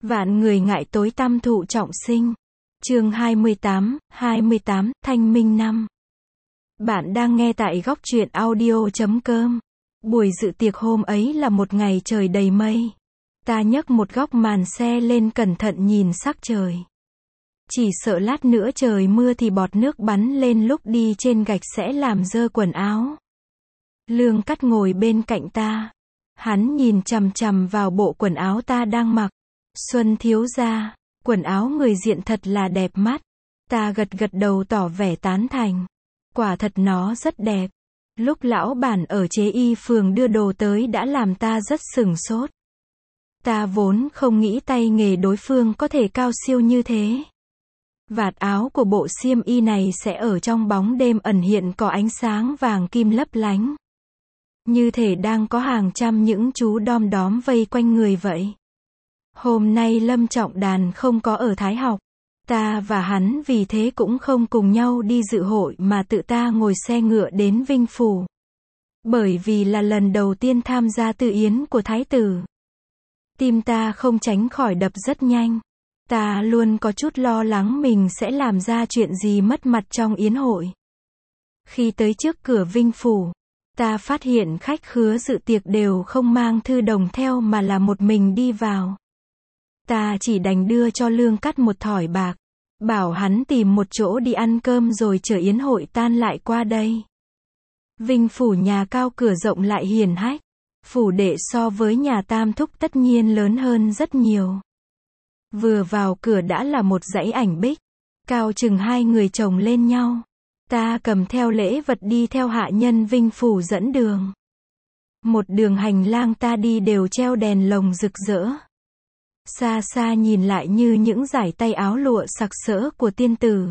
Vạn người ngại tối tăm thụ trọng sinh. Chương 28, Thanh minh năm. Bạn đang nghe tại góc truyện audio.com. Buổi dự tiệc hôm ấy là một ngày trời đầy mây. Ta nhấc một góc màn xe lên cẩn thận nhìn sắc trời. Chỉ sợ lát nữa trời mưa thì bọt nước bắn lên lúc đi trên gạch sẽ làm dơ quần áo. Lương Cắt ngồi bên cạnh ta. Hắn nhìn chằm chằm vào bộ quần áo ta đang mặc. Xuân thiếu gia, quần áo người diện thật là đẹp mắt. Ta gật gật đầu tỏ vẻ tán thành. Quả thật nó rất đẹp. Lúc lão bản ở chế y phường đưa đồ tới đã làm ta rất sửng sốt. Ta vốn không nghĩ tay nghề đối phương có thể cao siêu như thế. Vạt áo của bộ xiêm y này sẽ ở trong bóng đêm ẩn hiện có ánh sáng vàng kim lấp lánh. Như thể đang có hàng trăm những chú đom đóm vây quanh người vậy. Hôm nay Lâm Trọng Đàn không có ở Thái học. Ta và hắn vì thế cũng không cùng nhau đi dự hội mà tự ta ngồi xe ngựa đến Vinh Phủ. Bởi vì là lần đầu tiên tham gia tư yến của Thái tử. Tim ta không tránh khỏi đập rất nhanh. Ta luôn có chút lo lắng mình sẽ làm ra chuyện gì mất mặt trong yến hội. Khi tới trước cửa Vinh Phủ, ta phát hiện khách khứa dự tiệc đều không mang thư đồng theo mà là một mình đi vào. Ta chỉ đành đưa cho Lương Cắt một thỏi bạc, bảo hắn tìm một chỗ đi ăn cơm rồi chờ yến hội tan lại qua đây. Vinh Phủ nhà cao cửa rộng lại hiền hách. Phủ đệ so với nhà Tam Thúc tất nhiên lớn hơn rất nhiều. Vừa vào cửa đã là một dãy ảnh bích, cao chừng hai người chồng lên nhau. Ta cầm theo lễ vật đi theo hạ nhân Vinh Phủ dẫn đường. Một đường hành lang ta đi đều treo đèn lồng rực rỡ. Xa xa nhìn lại như những dải tay áo lụa sặc sỡ của tiên tử.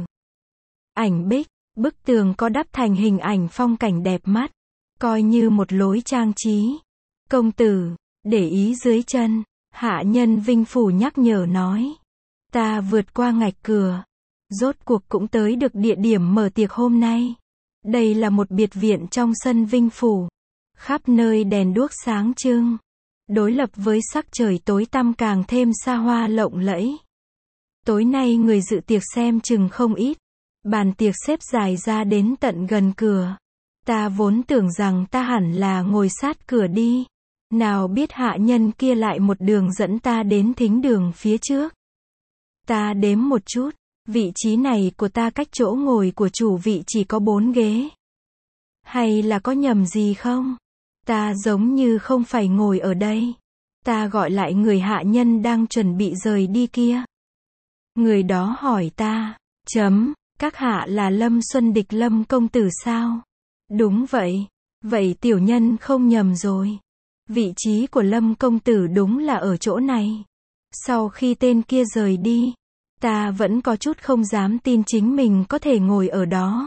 Ảnh bích, bức tường có đắp thành hình ảnh phong cảnh đẹp mắt, coi như một lối trang trí. Công tử, để ý dưới chân, hạ nhân Vinh Phủ nhắc nhở nói. Ta vượt qua ngạch cửa. Rốt cuộc cũng tới được địa điểm mở tiệc hôm nay. Đây là một biệt viện trong sân Vinh Phủ. Khắp nơi đèn đuốc sáng trưng. Đối lập với sắc trời tối tăm càng thêm xa hoa lộng lẫy. Tối nay người dự tiệc xem chừng không ít. Bàn tiệc xếp dài ra đến tận gần cửa. Ta vốn tưởng rằng ta hẳn là ngồi sát cửa đi. Nào biết hạ nhân kia lại một đường dẫn ta đến thính đường phía trước. Ta đếm một chút. Vị trí này của ta cách chỗ ngồi của chủ vị chỉ có 4 ghế. Hay là có nhầm gì không? Ta giống như không phải ngồi ở đây. Ta gọi lại người hạ nhân đang chuẩn bị rời đi kia. Người đó hỏi ta, các hạ là Lâm Xuân Địch Lâm công tử sao? Đúng vậy. Vậy tiểu nhân không nhầm rồi. Vị trí của Lâm công tử đúng là ở chỗ này. Sau khi tên kia rời đi, ta vẫn có chút không dám tin chính mình có thể ngồi ở đó.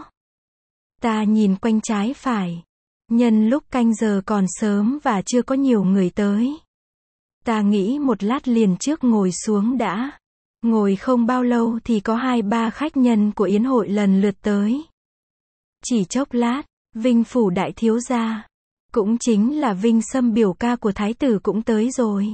Ta nhìn quanh trái phải. Nhân lúc canh giờ còn sớm và chưa có nhiều người tới. Ta nghĩ một lát liền trước ngồi xuống đã. Ngồi không bao lâu thì có 2-3 khách nhân của yến hội lần lượt tới. Chỉ chốc lát, Vinh Phủ đại thiếu gia, cũng chính là Vinh Sâm biểu ca của Thái tử cũng tới rồi.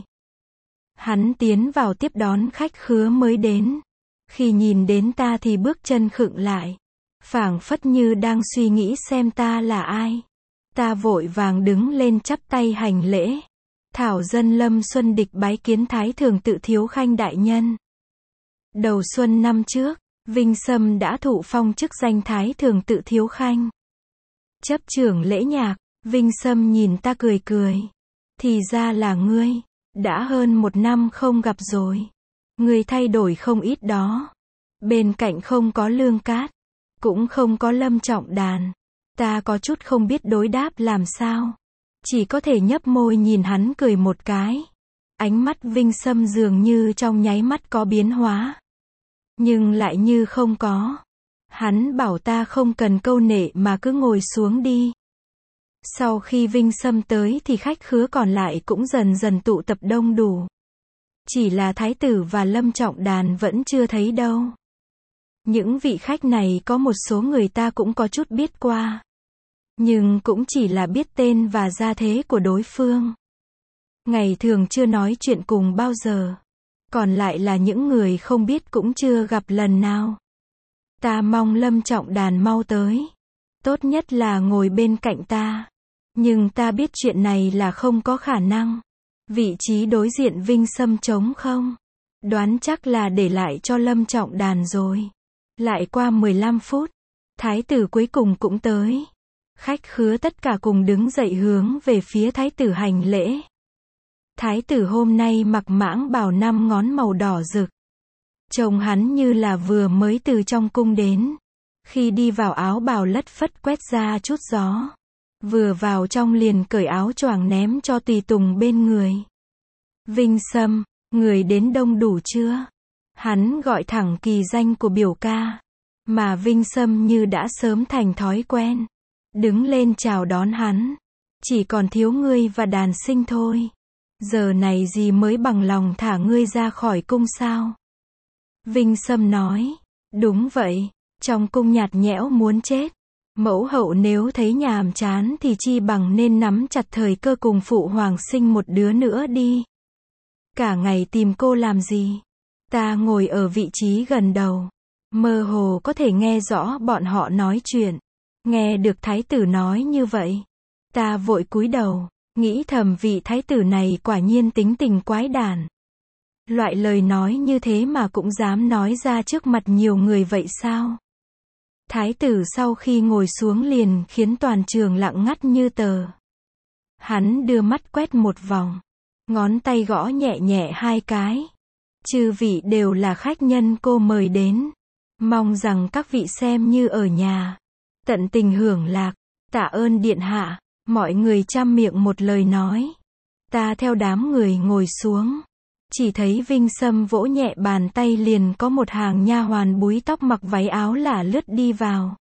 Hắn tiến vào tiếp đón khách khứa mới đến. Khi nhìn đến ta thì bước chân khựng lại. Phảng phất như đang suy nghĩ xem ta là ai. Ta vội vàng đứng lên chắp tay hành lễ. Thảo dân Lâm Xuân Địch bái kiến Thái Thường Tự Thiếu Khanh đại nhân. Đầu xuân năm trước, Vinh Sâm đã thụ phong chức danh Thái Thường Tự Thiếu Khanh. Chấp trưởng lễ nhạc, Vinh Sâm nhìn ta cười cười. Thì ra là ngươi, đã hơn 1 năm không gặp rồi. Ngươi thay đổi không ít đó. Bên cạnh không có Lương Cát, cũng không có Lâm Trọng Đàn. Ta có chút không biết đối đáp làm sao. Chỉ có thể nhấp môi nhìn hắn cười một cái. Ánh mắt Vinh Sâm dường như trong nháy mắt có biến hóa. Nhưng lại như không có. Hắn bảo ta không cần câu nệ mà cứ ngồi xuống đi. Sau khi Vinh Sâm tới thì khách khứa còn lại cũng dần dần tụ tập đông đủ. Chỉ là Thái tử và Lâm Trọng Đàn vẫn chưa thấy đâu. Những vị khách này có một số người ta cũng có chút biết qua. Nhưng cũng chỉ là biết tên và gia thế của đối phương. Ngày thường chưa nói chuyện cùng bao giờ. còn lại là những người không biết cũng chưa gặp lần nào. Ta mong Lâm Trọng Đàn mau tới. Tốt nhất là ngồi bên cạnh ta. Nhưng ta biết chuyện này là không có khả năng. Vị trí đối diện Vinh Sâm trống không? Đoán chắc là để lại cho Lâm Trọng Đàn rồi. Lại qua 15 phút, thái tử cuối cùng cũng tới. Khách khứa tất cả cùng đứng dậy hướng về phía thái tử hành lễ. Thái tử hôm nay mặc mãng bào 5 ngón màu đỏ rực. Trông hắn như là vừa mới từ trong cung đến. Khi đi vào áo bào lất phất quét ra chút gió. Vừa vào trong liền cởi áo choàng ném cho tùy tùng bên người. Vinh Sâm, người đến đông đủ chưa? Hắn gọi thẳng kỳ danh của biểu ca. Mà Vinh Sâm như đã sớm thành thói quen. Đứng lên chào đón hắn. Chỉ còn thiếu ngươi và Đàn Sinh thôi. Giờ này gì mới bằng lòng thả ngươi ra khỏi cung sao? Vinh Sâm nói. Đúng vậy, trong cung nhạt nhẽo muốn chết. Mẫu hậu nếu thấy nhàm chán thì chi bằng nên nắm chặt thời cơ cùng phụ hoàng sinh một đứa nữa đi. Cả ngày tìm cô làm gì? Ta ngồi ở vị trí gần đầu. Mơ hồ có thể nghe rõ bọn họ nói chuyện. Nghe được thái tử nói như vậy. Ta vội cúi đầu, nghĩ thầm vị thái tử này quả nhiên tính tình quái đản. Loại lời nói như thế mà cũng dám nói ra trước mặt nhiều người vậy sao? Thái tử sau khi ngồi xuống liền khiến toàn trường lặng ngắt như tờ. Hắn đưa mắt quét một vòng. Ngón tay gõ nhẹ nhẹ 2 cái. Chư vị đều là khách nhân cô mời đến. Mong rằng các vị xem như ở nhà. Tận tình hưởng lạc. Tạ ơn điện hạ. Mọi người chăm miệng một lời nói. Ta theo đám người ngồi xuống. Chỉ thấy Vinh Sâm vỗ nhẹ bàn tay liền có một hàng nha hoàn búi tóc mặc váy áo lả lướt đi vào.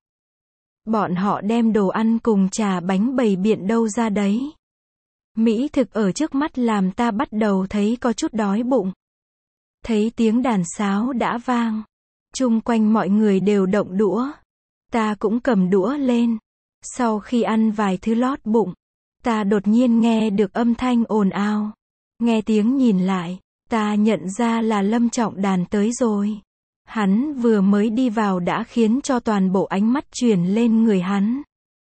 Bọn họ đem đồ ăn cùng trà bánh bày biện đâu ra đấy. Mỹ thực ở trước mắt làm ta bắt đầu thấy có chút đói bụng. Thấy tiếng đàn sáo đã vang. Chung quanh mọi người đều động đũa. Ta cũng cầm đũa lên. Sau khi ăn vài thứ lót bụng, ta đột nhiên nghe được âm thanh ồn ào. Nghe tiếng nhìn lại, ta nhận ra là Lâm Trọng Đàn tới rồi. Hắn vừa mới đi vào đã khiến cho toàn bộ ánh mắt chuyển lên người hắn.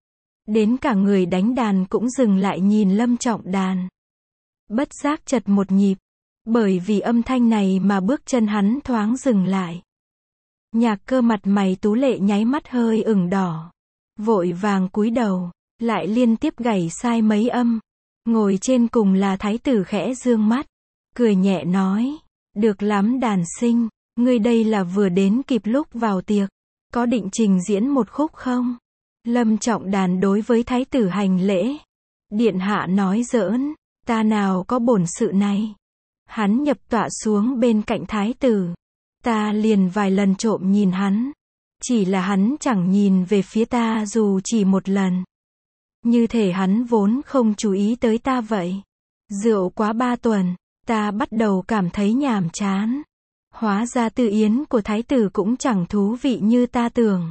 Đến cả người đánh đàn cũng dừng lại nhìn Lâm Trọng Đàn. Bất giác chật một nhịp. Bởi vì âm thanh này mà bước chân hắn thoáng dừng lại. Nhạc Cơ mặt mày tú lệ nháy mắt hơi ửng đỏ. Vội vàng cúi đầu, lại liên tiếp gảy sai mấy âm. Ngồi trên cùng là thái tử khẽ dương mắt. Cười nhẹ nói. Được lắm Đàn Sinh, ngươi đây là vừa đến kịp lúc vào tiệc. Có định trình diễn một khúc không? Lâm Trọng Đàn đối với thái tử hành lễ. Điện hạ nói giỡn, ta nào có bổn sự này. Hắn nhập tọa xuống bên cạnh thái tử. Ta liền vài lần trộm nhìn hắn. Chỉ là hắn chẳng nhìn về phía ta dù chỉ một lần. Như thể hắn vốn không chú ý tới ta vậy. Rượu quá 3 tuần, ta bắt đầu cảm thấy nhàm chán. Hóa ra tư yến của thái tử cũng chẳng thú vị như ta tưởng.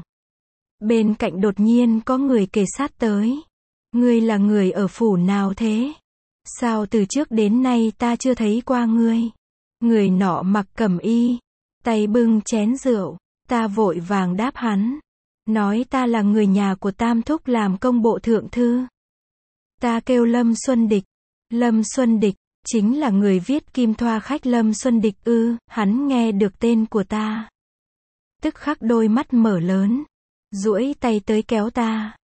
Bên cạnh đột nhiên có người kề sát tới. Ngươi là người ở phủ nào thế? Sao từ trước đến nay ta chưa thấy qua ngươi? Người nọ mặc cẩm y, tay bưng chén rượu. Ta vội vàng đáp hắn. Nói ta là người nhà của Tam Thúc làm công bộ thượng thư. Ta kêu Lâm Xuân Địch. Lâm Xuân Địch, chính là người viết Kim Thoa khách Lâm Xuân Địch ư? Hắn nghe được tên của ta. Tức khắc đôi mắt mở lớn. Duỗi tay tới kéo ta.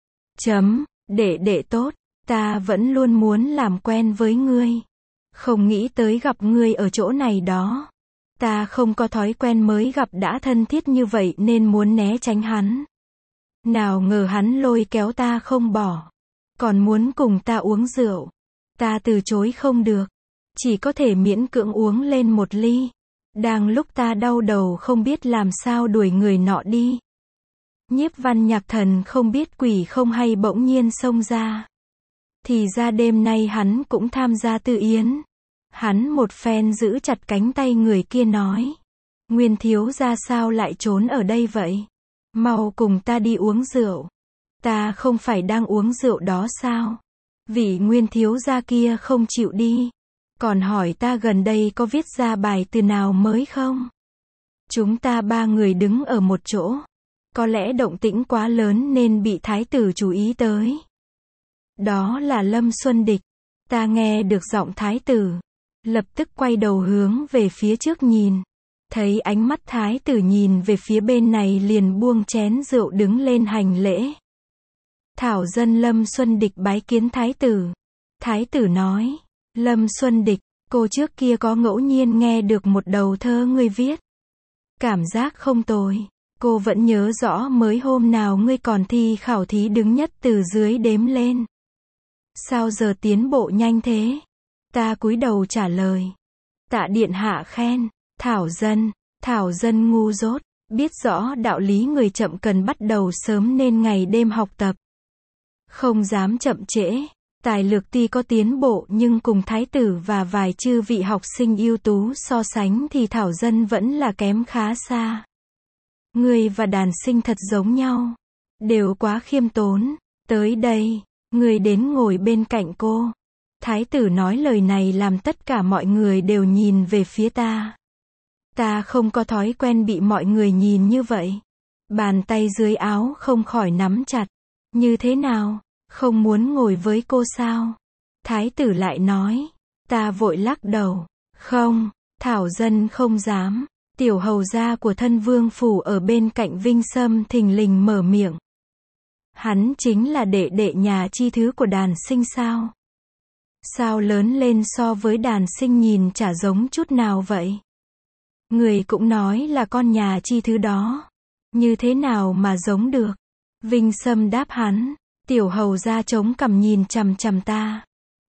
Đệ tốt, ta vẫn luôn muốn làm quen với ngươi. Không nghĩ tới gặp ngươi ở chỗ này đó. Ta không có thói quen mới gặp đã thân thiết như vậy nên muốn né tránh hắn. Nào ngờ hắn lôi kéo ta không bỏ. Còn muốn cùng ta uống rượu. Ta từ chối không được. Chỉ có thể miễn cưỡng uống lên một ly. Đang lúc ta đau đầu không biết làm sao đuổi người nọ đi. Nhiếp Văn Nhạc Thần không biết quỷ không hay bỗng nhiên xông ra. Thì ra đêm nay hắn cũng tham gia tư yến. Hắn một phen giữ chặt cánh tay người kia nói. Nguyên thiếu gia sao lại trốn ở đây vậy? Mau cùng ta đi uống rượu. Ta không phải đang uống rượu đó sao? Vị Nguyên thiếu gia kia không chịu đi. Còn hỏi ta gần đây có viết ra bài từ nào mới không? Chúng ta ba người đứng ở một chỗ. Có lẽ động tĩnh quá lớn nên bị thái tử chú ý tới. Đó là Lâm Xuân Địch. Ta nghe được giọng thái tử. Lập tức quay đầu hướng về phía trước nhìn. Thấy ánh mắt thái tử nhìn về phía bên này liền buông chén rượu đứng lên hành lễ. Thảo dân Lâm Xuân Địch bái kiến thái tử. Thái tử nói, Lâm Xuân Địch, cô trước kia có ngẫu nhiên nghe được một đầu thơ ngươi viết. Cảm giác không tồi. Cô vẫn nhớ rõ mới hôm nào ngươi còn thi khảo thí đứng nhất từ dưới đếm lên. Sao giờ tiến bộ nhanh thế? Ta cúi đầu trả lời. Tạ điện hạ khen, Thảo dân ngu dốt, biết rõ đạo lý người chậm cần bắt đầu sớm nên ngày đêm học tập. Không dám chậm trễ, tài lược tuy có tiến bộ nhưng cùng thái tử và vài chư vị học sinh ưu tú so sánh thì Thảo dân vẫn là kém khá xa. Ngươi và đàn sinh thật giống nhau, đều quá khiêm tốn, tới đây, ngươi đến ngồi bên cạnh cô. Thái tử nói lời này làm tất cả mọi người đều nhìn về phía ta. Ta không có thói quen bị mọi người nhìn như vậy. Bàn tay dưới áo không khỏi nắm chặt. Như thế nào? Không muốn ngồi với cô sao? Thái tử lại nói. Ta vội lắc đầu. Không, Thảo dân không dám. Tiểu hầu gia của thân vương phủ ở bên cạnh Vinh Sâm thình lình mở miệng. Hắn chính là đệ đệ nhà chi thứ của đàn sinh sao? Sao lớn lên so với đàn sinh nhìn chả giống chút nào vậy? Người cũng nói là con nhà chi thứ đó. Như thế nào mà giống được? Vinh Sâm đáp hắn. Tiểu hầu gia chống cằm nhìn chằm chằm ta.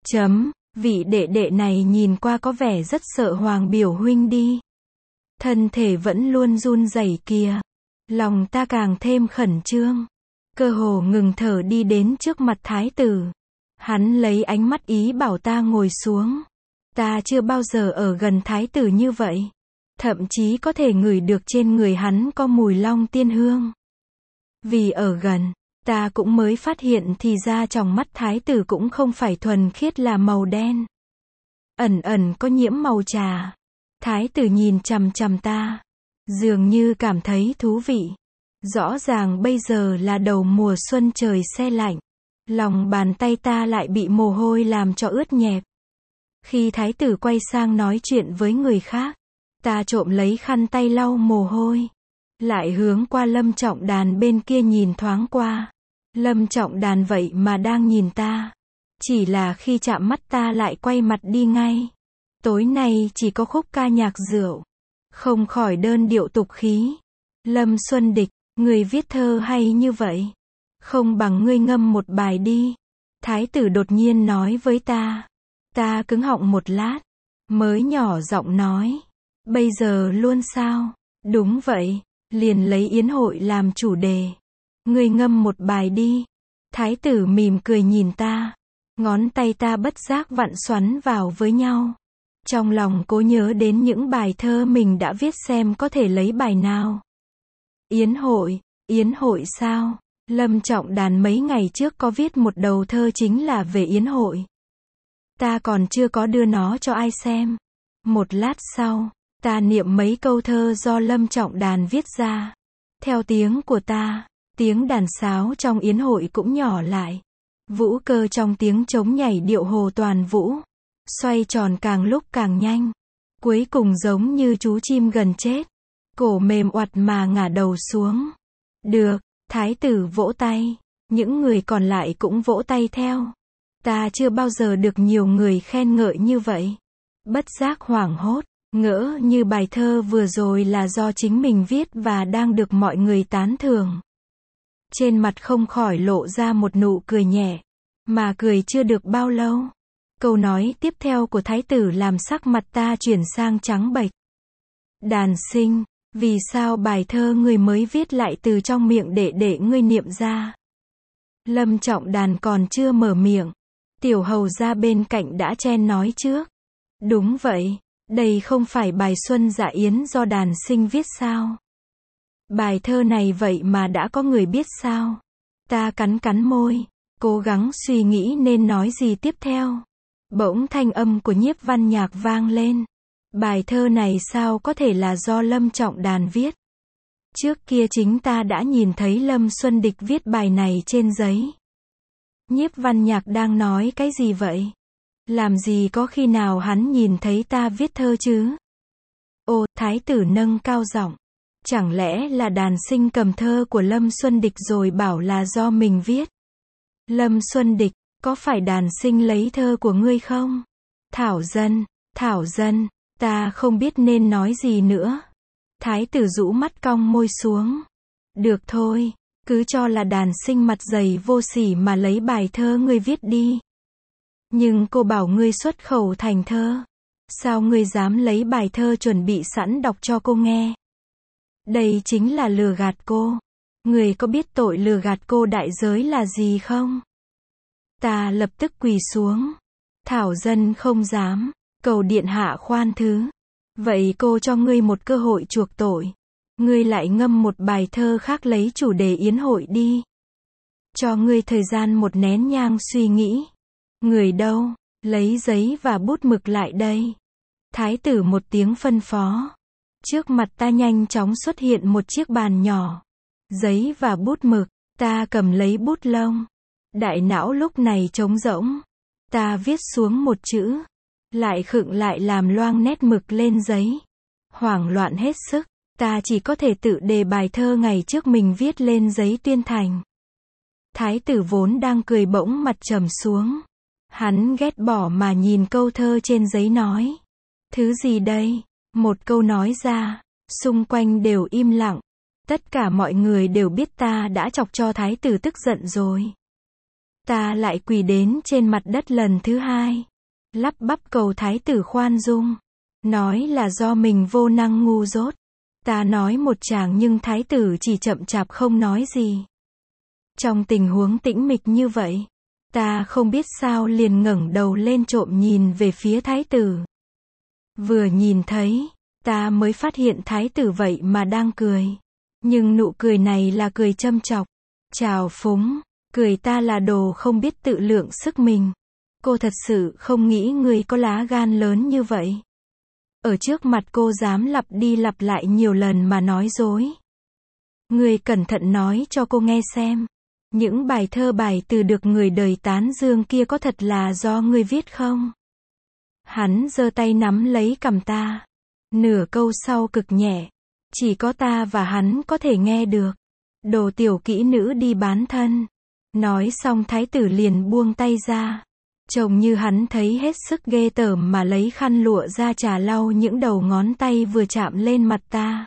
Vị đệ đệ này nhìn qua có vẻ rất sợ Hoàng biểu huynh đi. Thân thể vẫn luôn run rẩy kìa. Lòng ta càng thêm khẩn trương. Cơ hồ ngừng thở đi đến trước mặt thái tử. Hắn lấy ánh mắt ý bảo ta ngồi xuống. Ta chưa bao giờ ở gần thái tử như vậy. Thậm chí có thể ngửi được trên người hắn có mùi long tiên hương. Vì ở gần, ta cũng mới phát hiện thì ra trong mắt thái tử cũng không phải thuần khiết là màu đen. Ẩn ẩn có nhiễm màu trà. Thái tử nhìn chằm chằm ta. Dường như cảm thấy thú vị. Rõ ràng bây giờ là đầu mùa xuân trời se lạnh. Lòng bàn tay ta lại bị mồ hôi làm cho ướt nhẹp. Khi thái tử quay sang nói chuyện với người khác, ta trộm lấy khăn tay lau mồ hôi. Lại hướng qua Lâm Trọng Đàn bên kia nhìn thoáng qua. Lâm Trọng Đàn vậy mà đang nhìn ta. Chỉ là khi chạm mắt ta lại quay mặt đi ngay. Tối nay chỉ có khúc ca nhạc rượu. Không khỏi đơn điệu tục khí. Lâm Xuân Địch, người viết thơ hay như vậy. Không bằng ngươi ngâm một bài đi. Thái tử đột nhiên nói với ta. Ta cứng họng một lát. Mới nhỏ giọng nói. Bây giờ luôn sao? Đúng vậy. Liền lấy yến hội làm chủ đề. Ngươi ngâm một bài đi. Thái tử mỉm cười nhìn ta. Ngón tay ta bất giác vặn xoắn vào với nhau. Trong lòng cố nhớ đến những bài thơ mình đã viết xem có thể lấy bài nào. Yến hội sao? Lâm Trọng Đàn mấy ngày trước có viết một đầu thơ chính là về yến hội. Ta còn chưa có đưa nó cho ai xem. Một lát sau, ta niệm mấy câu thơ do Lâm Trọng Đàn viết ra. Theo tiếng của ta, tiếng đàn sáo trong yến hội cũng nhỏ lại. Vũ cơ trong tiếng trống nhảy điệu hồ toàn vũ. Xoay tròn càng lúc càng nhanh. Cuối cùng giống như chú chim gần chết. Cổ mềm oặt mà ngả đầu xuống. Được, thái tử vỗ tay. Những người còn lại cũng vỗ tay theo. Ta chưa bao giờ được nhiều người khen ngợi như vậy. Bất giác hoảng hốt, ngỡ như bài thơ vừa rồi là do chính mình viết và đang được mọi người tán thưởng. Trên mặt không khỏi lộ ra một nụ cười nhẹ. Mà cười chưa được bao lâu. Câu nói tiếp theo của thái tử làm sắc mặt ta chuyển sang trắng bệch. Đàn sinh, vì sao bài thơ ngươi mới viết lại từ trong miệng để ngươi niệm ra? Lâm Trọng Đàn còn chưa mở miệng. Tiểu hầu ra bên cạnh đã chen nói trước. Đúng vậy, đây không phải bài Xuân Dạ Yến do đàn sinh viết sao? Bài thơ này vậy mà đã có người biết sao? Ta cắn cắn môi, cố gắng suy nghĩ nên nói gì tiếp theo. Bỗng thanh âm của Nhiếp Văn Nhạc vang lên. Bài thơ này sao có thể là do Lâm Trọng Đàn viết? Trước kia chính ta đã nhìn thấy Lâm Xuân Địch viết bài này trên giấy. Nhiếp Văn Nhạc đang nói cái gì vậy? Làm gì có khi nào hắn nhìn thấy ta viết thơ chứ? Ô, thái tử nâng cao giọng. Chẳng lẽ là đàn sinh cầm thơ của Lâm Xuân Địch rồi bảo là do mình viết? Lâm Xuân Địch, có phải đàn sinh lấy thơ của ngươi không? Thảo dân, ta không biết nên nói gì nữa. Thái tử rũ mắt cong môi xuống. Được thôi, cứ cho là đàn sinh mặt dày vô sỉ mà lấy bài thơ ngươi viết đi. Nhưng cô bảo ngươi xuất khẩu thành thơ. Sao ngươi dám lấy bài thơ chuẩn bị sẵn đọc cho cô nghe? Đây chính là lừa gạt cô. Ngươi có biết tội lừa gạt cô đại giới là gì không? Ta lập tức quỳ xuống. Thảo dân không dám, cầu điện hạ khoan thứ. Vậy cô cho ngươi một cơ hội chuộc tội. Ngươi lại ngâm một bài thơ khác lấy chủ đề yến hội đi. Cho ngươi thời gian một nén nhang suy nghĩ. Người đâu? Lấy giấy và bút mực lại đây. Thái tử một tiếng phân phó. Trước mặt ta nhanh chóng xuất hiện một chiếc bàn nhỏ. Giấy và bút mực, ta cầm lấy bút lông. Đại não lúc này trống rỗng. Ta viết xuống một chữ. Lại khựng lại làm loang nét mực lên giấy. Hoảng loạn hết sức, ta chỉ có thể tự đề bài thơ ngày trước mình viết lên giấy tuyên thành. Thái tử vốn đang cười bỗng mặt trầm xuống. Hắn ghét bỏ mà nhìn câu thơ trên giấy nói. Thứ gì đây? Một câu nói ra, xung quanh đều im lặng. Tất cả mọi người đều biết ta đã chọc cho thái tử tức giận rồi. Ta lại quỳ đến trên mặt đất lần thứ hai. Lắp bắp cầu thái tử khoan dung. Nói là do mình vô năng ngu dốt. Ta nói một tràng nhưng thái tử chỉ chậm chạp không nói gì. Trong tình huống tĩnh mịch như vậy, ta không biết sao liền ngẩng đầu lên trộm nhìn về phía thái tử. Vừa nhìn thấy, ta mới phát hiện thái tử vậy mà đang cười. Nhưng nụ cười này là cười châm chọc, trào phúng, cười ta là đồ không biết tự lượng sức mình. Cô thật sự không nghĩ người có lá gan lớn như vậy. Ở trước mặt cô dám lặp đi lặp lại nhiều lần mà nói dối. Người cẩn thận nói cho cô nghe xem. Những bài thơ bài từ được người đời tán dương kia có thật là do ngươi viết không? Hắn giơ tay nắm lấy cằm ta. Nửa câu sau cực nhẹ. Chỉ có ta và hắn có thể nghe được. Đồ tiểu kỹ nữ đi bán thân. Nói xong thái tử liền buông tay ra. Trông như hắn thấy hết sức ghê tởm mà lấy khăn lụa ra chà lau những đầu ngón tay vừa chạm lên mặt ta.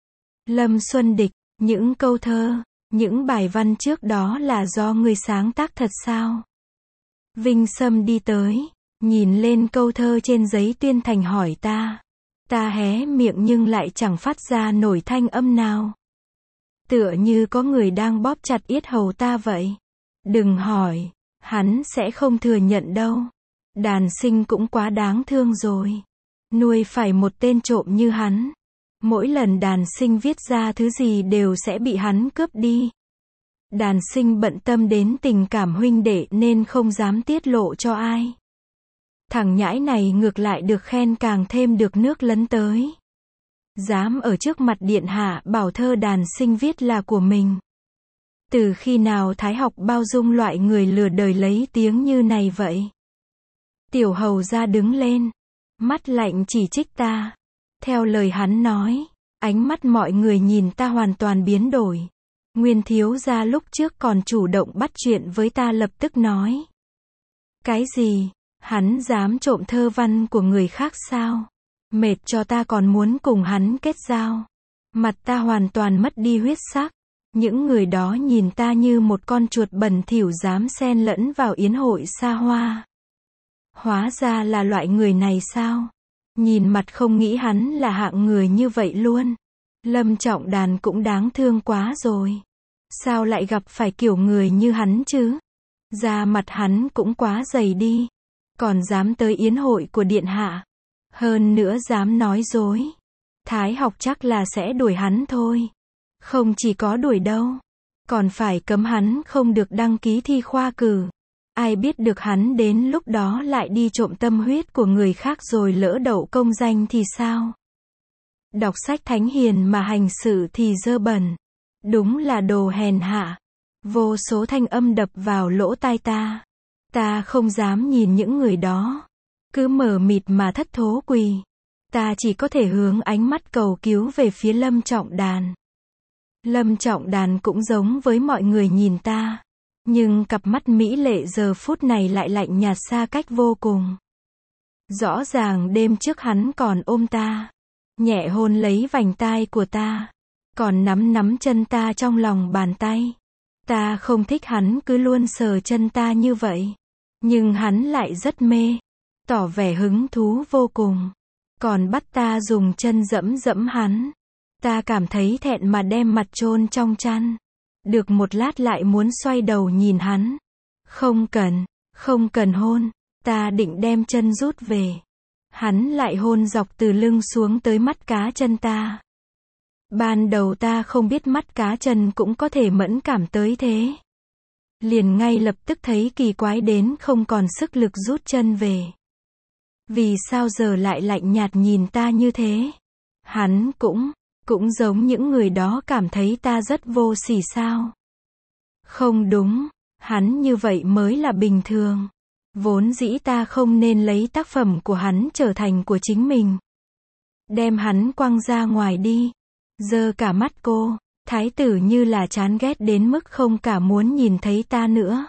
Lâm Xuân Địch, những câu thơ, những bài văn trước đó là do ngươi sáng tác thật sao? Vinh Sâm đi tới, nhìn lên câu thơ trên giấy tuyên thành hỏi ta. Ta hé miệng nhưng lại chẳng phát ra nổi thanh âm nào. Tựa như có người đang bóp chặt yết hầu ta vậy. Đừng hỏi. Hắn sẽ không thừa nhận đâu. Đàn sinh cũng quá đáng thương rồi. Nuôi phải một tên trộm như hắn. Mỗi lần đàn sinh viết ra thứ gì đều sẽ bị hắn cướp đi. Đàn sinh bận tâm đến tình cảm huynh đệ nên không dám tiết lộ cho ai. Thằng nhãi này ngược lại được khen càng thêm được nước lấn tới. Dám ở trước mặt điện hạ bảo thơ đàn sinh viết là của mình. Từ khi nào Thái học bao dung loại người lừa đời lấy tiếng như này vậy? Tiểu hầu ra đứng lên. Mắt lạnh chỉ trích ta. Theo lời hắn nói, ánh mắt mọi người nhìn ta hoàn toàn biến đổi. Nguyên thiếu gia lúc trước còn chủ động bắt chuyện với ta lập tức nói. Cái gì? Hắn dám trộm thơ văn của người khác sao? Mệt cho ta còn muốn cùng hắn kết giao. Mặt ta hoàn toàn mất đi huyết sắc. Những người đó nhìn ta như một con chuột bẩn thỉu dám xen lẫn vào yến hội xa hoa. Hóa ra là loại người này sao? Nhìn mặt không nghĩ hắn là hạng người như vậy luôn. Lâm Trọng Đàn cũng đáng thương quá rồi. Sao lại gặp phải kiểu người như hắn chứ? Da mặt hắn cũng quá dày đi. Còn dám tới yến hội của điện hạ. Hơn nữa dám nói dối. Thái học chắc là sẽ đuổi hắn thôi. Không chỉ có đuổi đâu. Còn phải cấm hắn không được đăng ký thi khoa cử. Ai biết được hắn đến lúc đó lại đi trộm tâm huyết của người khác rồi lỡ đậu công danh thì sao? Đọc sách thánh hiền mà hành xử thì dơ bẩn. Đúng là đồ hèn hạ. Vô số thanh âm đập vào lỗ tai ta. Ta không dám nhìn những người đó. Cứ mờ mịt mà thất thố quỳ. Ta chỉ có thể hướng ánh mắt cầu cứu về phía Lâm Trọng Đàn. Lâm Trọng Đàn cũng giống với mọi người nhìn ta. Nhưng cặp mắt mỹ lệ giờ phút này lại lạnh nhạt xa cách vô cùng. Rõ ràng đêm trước hắn còn ôm ta. Nhẹ hôn lấy vành tai của ta. Còn nắm chân ta trong lòng bàn tay. Ta không thích hắn cứ luôn sờ chân ta như vậy. Nhưng hắn lại rất mê. Tỏ vẻ hứng thú vô cùng. Còn bắt ta dùng chân dẫm hắn. Ta cảm thấy thẹn mà đem mặt chôn trong chăn. Được một lát lại muốn xoay đầu nhìn hắn. Không cần hôn. Ta định đem chân rút về. Hắn lại hôn dọc từ lưng xuống tới mắt cá chân ta. Ban đầu ta không biết mắt cá chân cũng có thể mẫn cảm tới thế. Liền ngay lập tức thấy kỳ quái đến không còn sức lực rút chân về. Vì sao giờ lại lạnh nhạt nhìn ta như thế? Hắn cũng giống những người đó cảm thấy ta rất vô sỉ sao? Không đúng, hắn như vậy mới là bình thường. Vốn dĩ ta không nên lấy tác phẩm của hắn trở thành của chính mình. Đem hắn quăng ra ngoài đi. Giơ cả mắt cô, thái tử như là chán ghét đến mức không cả muốn nhìn thấy ta nữa.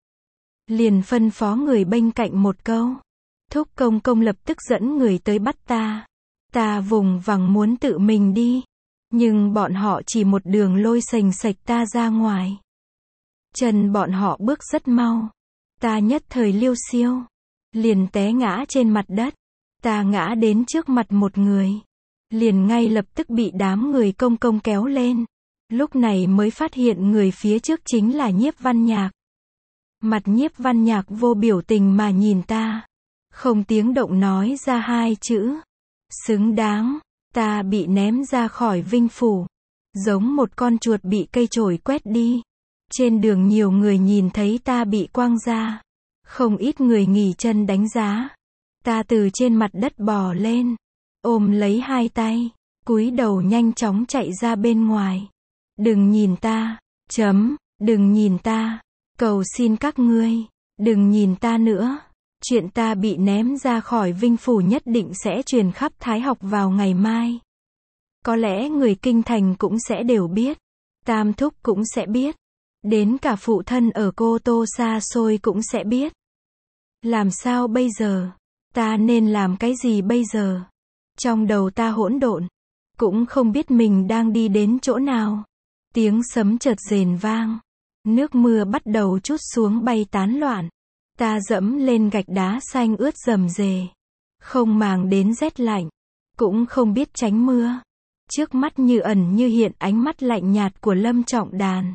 Liền phân phó người bên cạnh một câu. Thúc công công lập tức dẫn người tới bắt ta. Ta vùng vằng muốn tự mình đi. Nhưng bọn họ chỉ một đường lôi sành sạch ta ra ngoài. Chân bọn họ bước rất mau. Ta nhất thời liêu xiêu. Liền té ngã trên mặt đất. Ta ngã đến trước mặt một người. Liền ngay lập tức bị đám người công công kéo lên. Lúc này mới phát hiện người phía trước chính là Nhiếp Văn Nhạc. Mặt Nhiếp Văn Nhạc vô biểu tình mà nhìn ta. Không tiếng động nói ra hai chữ. Xứng đáng. Ta bị ném ra khỏi Vinh Phủ. Giống một con chuột bị cây chổi quét đi. Trên đường nhiều người nhìn thấy ta bị quăng ra. Không ít người nghỉ chân đánh giá. Ta từ trên mặt đất bò lên. Ôm lấy hai tay. Cúi đầu nhanh chóng chạy ra bên ngoài. Đừng nhìn ta. Đừng nhìn ta. Cầu xin các ngươi. Đừng nhìn ta nữa. Chuyện ta bị ném ra khỏi Vinh Phủ nhất định sẽ truyền khắp Thái Học vào ngày mai. Có lẽ người kinh thành cũng sẽ đều biết. Tam thúc cũng sẽ biết. Đến cả phụ thân ở Cô Tô xa xôi cũng sẽ biết. Làm sao bây giờ? Ta nên làm cái gì bây giờ? Trong đầu ta hỗn độn. Cũng không biết mình đang đi đến chỗ nào. Tiếng sấm chợt rền vang. Nước mưa bắt đầu trút xuống bay tán loạn. Ta dẫm lên gạch đá xanh ướt rầm rề. Không màng đến rét lạnh. Cũng không biết tránh mưa. Trước mắt như ẩn như hiện ánh mắt lạnh nhạt của Lâm Trọng Đàn.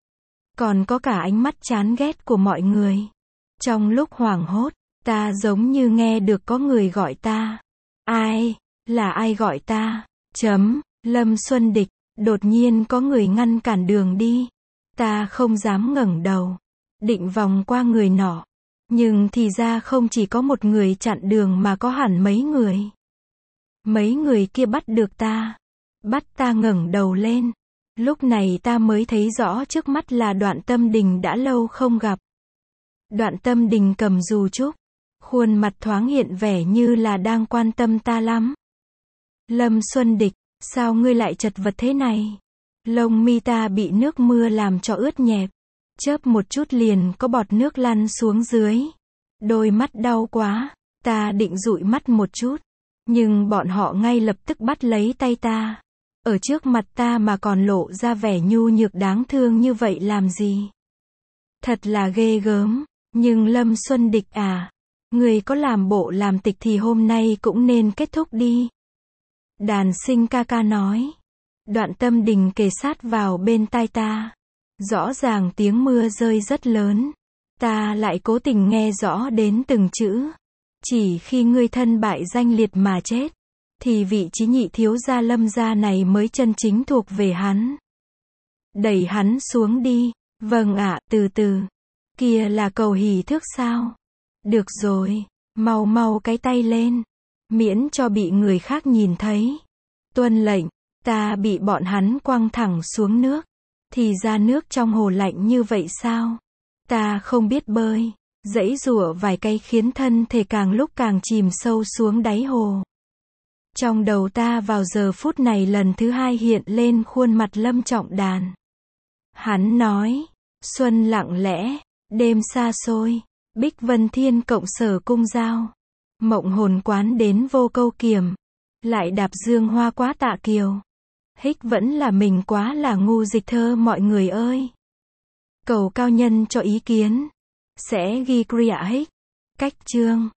Còn có cả ánh mắt chán ghét của mọi người. Trong lúc hoảng hốt, ta giống như nghe được có người gọi ta. Ai? Là ai gọi ta? Lâm Xuân Địch. Đột nhiên có người ngăn cản đường đi. Ta không dám ngẩng đầu. Định vòng qua người nọ. Nhưng thì ra không chỉ có một người chặn đường mà có hẳn mấy người. Mấy người kia bắt được ta. Bắt ta ngẩng đầu lên. Lúc này ta mới thấy rõ trước mắt là Đoạn Tâm Đình đã lâu không gặp. Đoạn Tâm Đình cầm dù trúc. Khuôn mặt thoáng hiện vẻ như là đang quan tâm ta lắm. Lâm Xuân Địch, sao ngươi lại chật vật thế này? Lông mi ta bị nước mưa làm cho ướt nhẹp. Chớp một chút liền có bọt nước lăn xuống dưới. Đôi mắt đau quá. Ta định dụi mắt một chút. Nhưng bọn họ ngay lập tức bắt lấy tay ta. Ở trước mặt ta mà còn lộ ra vẻ nhu nhược đáng thương như vậy làm gì? Thật là ghê gớm. Nhưng Lâm Xuân Địch à, người có làm bộ làm tịch thì hôm nay cũng nên kết thúc đi. Đàn Sinh ca ca nói. Đoạn Tâm Đình kề sát vào bên tai ta. Rõ ràng tiếng mưa rơi rất lớn. Ta lại cố tình nghe rõ đến từng chữ. Chỉ khi ngươi thân bại danh liệt mà chết, thì vị trí nhị thiếu gia Lâm gia này mới chân chính thuộc về hắn. Đẩy hắn xuống đi. Vâng ạ, từ từ. Kia là cầu hỷ thước sao? Được rồi, mau mau cái tay lên, miễn cho bị người khác nhìn thấy. Tuân lệnh, ta bị bọn hắn quăng thẳng xuống nước. Thì ra nước trong hồ lạnh như vậy sao? Ta không biết bơi, giãy giụa vài cái khiến thân thể càng lúc càng chìm sâu xuống đáy hồ. Trong đầu ta vào giờ phút này lần thứ hai hiện lên khuôn mặt Lâm Trọng Đàn. Hắn nói, xuân lặng lẽ, đêm xa xôi, Bích Vân Thiên cộng sở cung giao. Mộng hồn quán đến vô câu kiềm, lại đạp dương hoa quá tạ kiều. Hích vẫn là mình quá là ngu dịch thơ mọi người ơi. Cầu cao nhân cho ý kiến. Sẽ ghi Kriya Hích. Cách chương.